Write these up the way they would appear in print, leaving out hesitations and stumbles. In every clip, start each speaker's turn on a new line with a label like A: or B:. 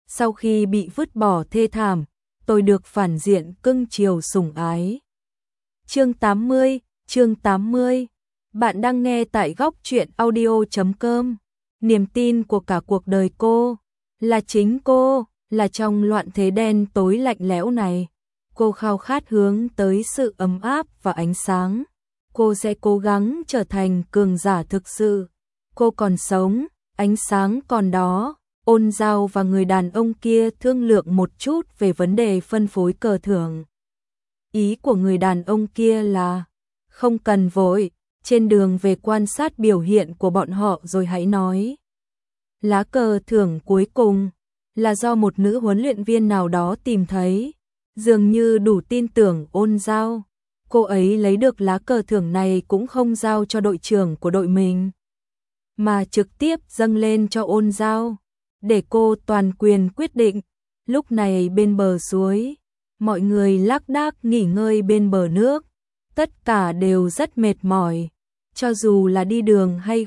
A: sau khi bị vứt bỏ thê thảm, tôi được phản diện cưng chiều sủng ái. Chương 80. Bạn đang nghe tại góc truyện audio.com. Niềm tin của cả cuộc đời cô là chính cô, là trong loạn thế đen tối lạnh lẽo này. Cô khao khát hướng tới sự ấm áp và ánh sáng. Cô sẽ cố gắng trở thành cường giả thực sự. Cô còn sống, ánh sáng còn đó. Ôn Giao và người đàn ông kia thương lượng một chút về vấn đề phân phối cờ thưởng. Ý của người đàn ông kia là không cần vội, trên đường về quan sát biểu hiện của bọn họ rồi hãy nói. Lá cờ thưởng cuối cùng là do một nữ huấn luyện viên nào đó tìm thấy, dường như đủ tin tưởng Ôn Giao. Cô ấy lấy được lá cờ thưởng này cũng không giao cho đội trưởng của đội mình, mà trực tiếp dâng lên cho Ôn Giao, để cô toàn quyền quyết định. Lúc này bên bờ suối, mọi người lác đác nghỉ ngơi bên bờ nước, tất cả đều rất mệt mỏi, cho dù là đi đường hay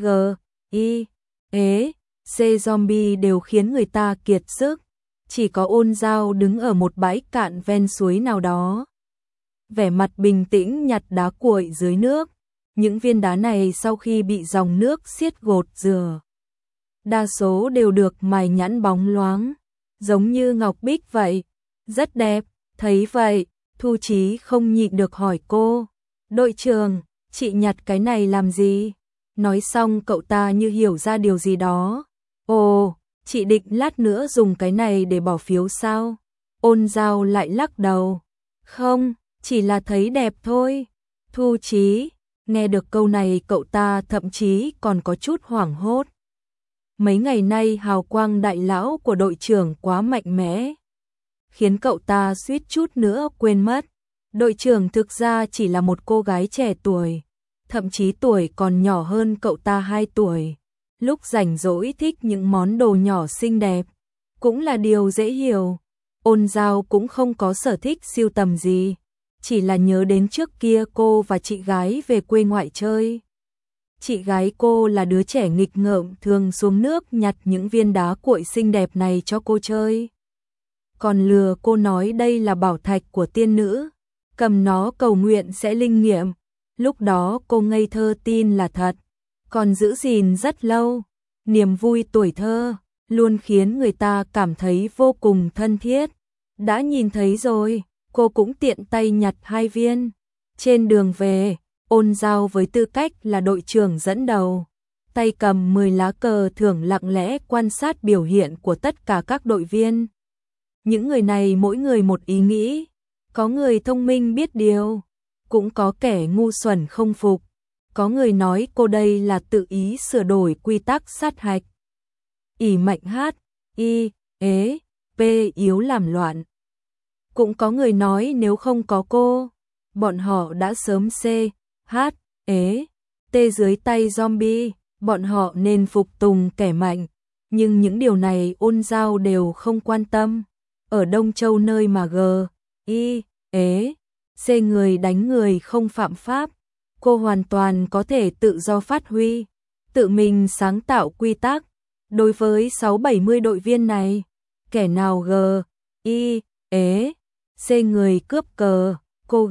A: C zombie đều khiến người ta kiệt sức, chỉ có Ôn Giao đứng ở một bãi cạn ven suối nào đó, vẻ mặt bình tĩnh nhặt đá cuội dưới nước. Những viên đá này sau khi bị dòng nước xiết gột rửa, đa số đều được mài nhẵn bóng loáng, giống như ngọc bích vậy, rất đẹp. Thấy vậy, Thu Chí không nhịn được hỏi cô, đội trưởng, chị nhặt cái này làm gì? Nói xong cậu ta như hiểu ra điều gì đó. Ồ, chị định lát nữa dùng cái này để bỏ phiếu sao? Ôn Giao lại lắc đầu. Không, chỉ là thấy đẹp thôi. Thu Chí, nghe được câu này cậu ta thậm chí còn có chút hoảng hốt. Mấy ngày nay hào quang đại lão của đội trưởng quá mạnh mẽ, khiến cậu ta suýt chút nữa quên mất. Đội trưởng thực ra chỉ là một cô gái trẻ tuổi, thậm chí tuổi còn nhỏ hơn cậu ta 2 tuổi. Lúc rảnh rỗi thích những món đồ nhỏ xinh đẹp, cũng là điều dễ hiểu. Ôn Giao cũng không có sở thích sưu tầm gì, chỉ là nhớ đến trước kia cô và chị gái về quê ngoại chơi. Chị gái cô là đứa trẻ nghịch ngợm thường xuống nước nhặt những viên đá cuội xinh đẹp này cho cô chơi. Còn lừa cô nói đây là bảo thạch của tiên nữ, cầm nó cầu nguyện sẽ linh nghiệm. Lúc đó cô ngây thơ tin là thật, còn giữ gìn rất lâu. Niềm vui tuổi thơ luôn khiến người ta cảm thấy vô cùng thân thiết. Đã nhìn thấy rồi, cô cũng tiện tay nhặt 2 viên. Trên đường về, Ôn Giao với tư cách là đội trưởng dẫn đầu, tay cầm 10 lá cờ thưởng lặng lẽ quan sát biểu hiện của tất cả các đội viên. Những người này mỗi người một ý nghĩ, có người thông minh biết điều, cũng có kẻ ngu xuẩn không phục. Có người nói cô đây là tự ý sửa đổi quy tắc sát hạch. Ỷ mạnh P yếu làm loạn. Cũng có người nói nếu không có cô, bọn họ đã sớm T dưới tay zombie, bọn họ nên phục tùng kẻ mạnh. Nhưng những điều này Ôn Giao đều không quan tâm. Ở Đông Châu nơi mà C người đánh người không phạm pháp, cô hoàn toàn có thể tự do phát huy, tự mình sáng tạo quy tắc. Đối với 6-70 đội viên này, kẻ nào C người cướp cờ, cô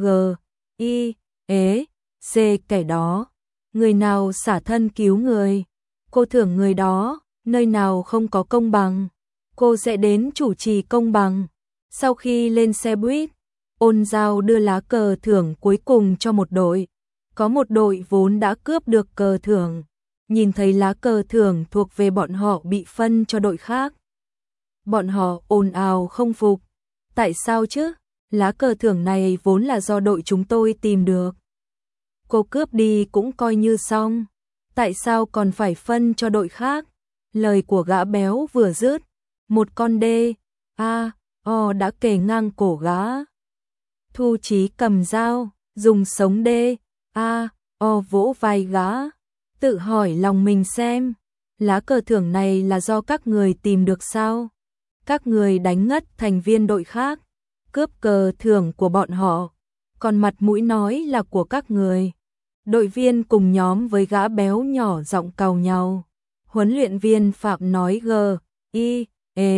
A: C kẻ đó. Người nào xả thân cứu người, cô thưởng người đó. Nơi nào không có công bằng, cô sẽ đến chủ trì công bằng. Sau khi lên xe buýt, Ôn Giao đưa lá cờ thưởng cuối cùng cho một đội. Có một đội vốn đã cướp được cờ thưởng, nhìn thấy lá cờ thưởng thuộc về bọn họ bị phân cho đội khác. Bọn họ ồn ào không phục. Tại sao chứ? Lá cờ thưởng này vốn là do đội chúng tôi tìm được. Cô cướp đi cũng coi như xong, tại sao còn phải phân cho đội khác? Lời của gã béo vừa dứt, một con đã kề ngang cổ gã. Thu Chí cầm dao, dùng sống vỗ vai gã, tự hỏi lòng mình xem, lá cờ thưởng này là do các người tìm được sao? Các người đánh ngất thành viên đội khác, cướp cờ thưởng của bọn họ, còn mặt mũi nói là của các người. Đội viên cùng nhóm với gã béo nhỏ giọng càu nhau. Huấn luyện viên Phạm nói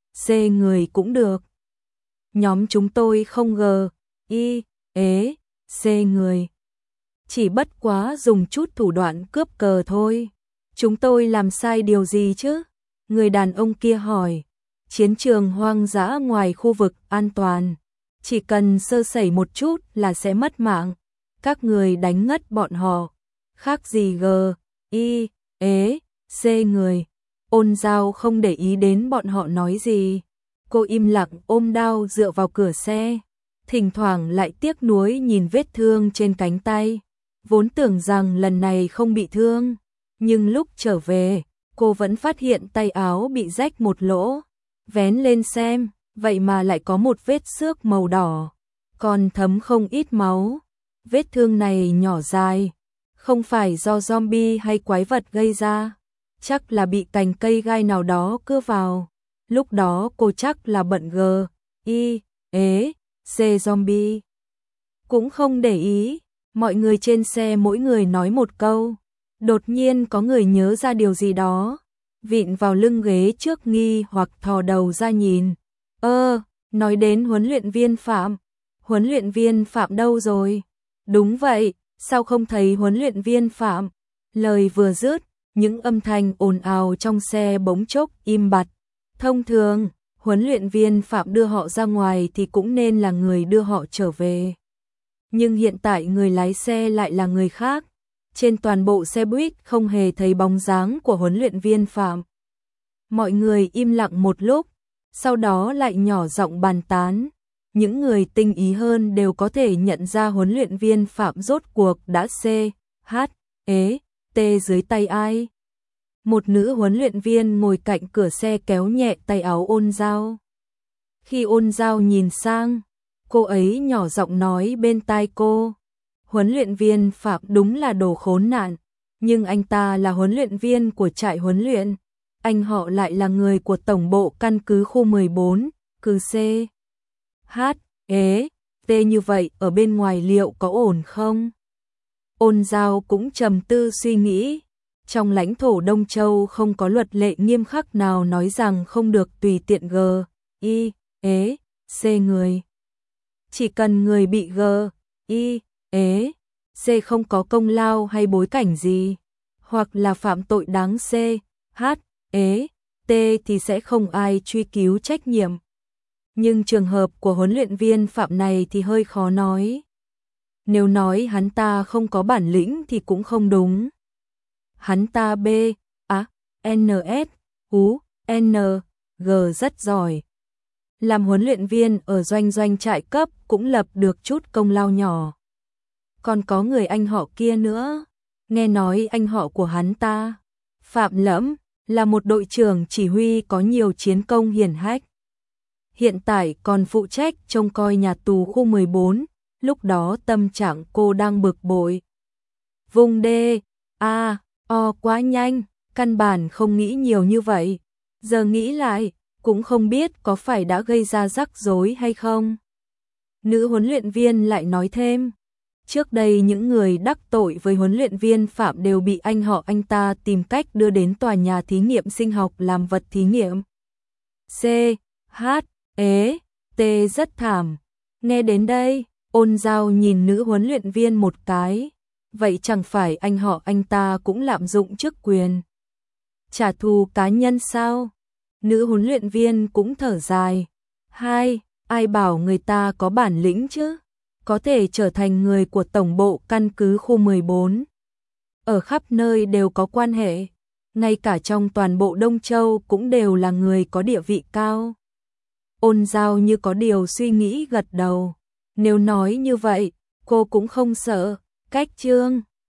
A: C người cũng được. Nhóm chúng tôi không G, I, ế, C người. Chỉ bất quá dùng chút thủ đoạn cướp cờ thôi. Chúng tôi làm sai điều gì chứ? Người đàn ông kia hỏi. Chiến trường hoang dã ngoài khu vực an toàn. Chỉ cần sơ sẩy một chút là sẽ mất mạng. Các người đánh ngất bọn họ. Khác gì G, I, ế, C người. Ôn Giao không để ý đến bọn họ nói gì. Cô im lặng ôm đao dựa vào cửa xe. Thỉnh thoảng lại tiếc nuối nhìn vết thương trên cánh tay. Vốn tưởng rằng lần này không bị thương. Nhưng lúc trở về, cô vẫn phát hiện tay áo bị rách một lỗ. Vén lên xem, vậy mà lại có một vết xước màu đỏ. Còn thấm không ít máu. Vết thương này nhỏ dài. Không phải do zombie hay quái vật gây ra. Chắc là bị cành cây gai nào đó cưa vào. Lúc đó cô chắc là bận G, I, ế, C zombie. Cũng không để ý. Mọi người trên xe mỗi người nói một câu. Đột nhiên có người nhớ ra điều gì đó. Vịn vào lưng ghế trước nghi hoặc thò đầu ra nhìn. Nói đến huấn luyện viên Phạm. Huấn luyện viên Phạm đâu rồi? Đúng vậy, sao không thấy huấn luyện viên Phạm? Lời vừa dứt, những âm thanh ồn ào trong xe bỗng chốc im bặt. Thông thường, huấn luyện viên Phạm đưa họ ra ngoài thì cũng nên là người đưa họ trở về. Nhưng hiện tại người lái xe lại là người khác. Trên toàn bộ xe buýt không hề thấy bóng dáng của huấn luyện viên Phạm. Mọi người im lặng một lúc, sau đó lại nhỏ giọng bàn tán. Những người tinh ý hơn đều có thể nhận ra huấn luyện viên Phạm rốt cuộc đã C, H, ế, T dưới tay ai. Một nữ huấn luyện viên ngồi cạnh cửa xe kéo nhẹ tay áo Ôn Giao. Khi Ôn Giao nhìn sang, cô ấy nhỏ giọng nói bên tai cô. Huấn luyện viên Phạm đúng là đồ khốn nạn, nhưng anh ta là huấn luyện viên của trại huấn luyện. Anh họ lại là người của tổng bộ căn cứ khu 14, cứ C, H, ế, T như vậy ở bên ngoài liệu có ổn không? Ôn Giao cũng trầm tư suy nghĩ. Trong lãnh thổ Đông Châu không có luật lệ nghiêm khắc nào nói rằng không được tùy tiện G, I, ế, C người. Chỉ cần người bị G, I, ế, C không có công lao hay bối cảnh gì, hoặc là phạm tội đáng C, H, ế, T thì sẽ không ai truy cứu trách nhiệm. Nhưng trường hợp của huấn luyện viên Phạm này thì hơi khó nói. Nếu nói hắn ta không có bản lĩnh thì cũng không đúng. Hắn ta B, A, N, S, U, N, G rất giỏi. Làm huấn luyện viên ở doanh trại cấp cũng lập được chút công lao nhỏ. Còn có người anh họ kia nữa. Nghe nói anh họ của hắn ta, Phạm Lẫm, là một đội trưởng chỉ huy có nhiều chiến công hiển hách. Hiện tại còn phụ trách trông coi nhà tù khu 14, lúc đó tâm trạng cô đang bực bội. Vùng D, A, O quá nhanh, căn bản không nghĩ nhiều như vậy. Giờ nghĩ lại, cũng không biết có phải đã gây ra rắc rối hay không. Nữ huấn luyện viên lại nói thêm. Trước đây những người đắc tội với huấn luyện viên Phạm đều bị anh họ anh ta tìm cách đưa đến tòa nhà thí nghiệm sinh học làm vật thí nghiệm. C, H, ế, T rất thảm. Nghe đến đây, Ôn Giao nhìn nữ huấn luyện viên một cái. Vậy chẳng phải anh họ anh ta cũng lạm dụng chức quyền, trả thù cá nhân sao? Nữ huấn luyện viên cũng thở dài. Ai bảo người ta có bản lĩnh chứ? Có thể trở thành người của tổng bộ căn cứ khu 14. Ở khắp nơi đều có quan hệ, ngay cả trong toàn bộ Đông Châu cũng đều là người có địa vị cao. Ôn Giao như có điều suy nghĩ gật đầu. Nếu nói như vậy, cô cũng không sợ. Cách chương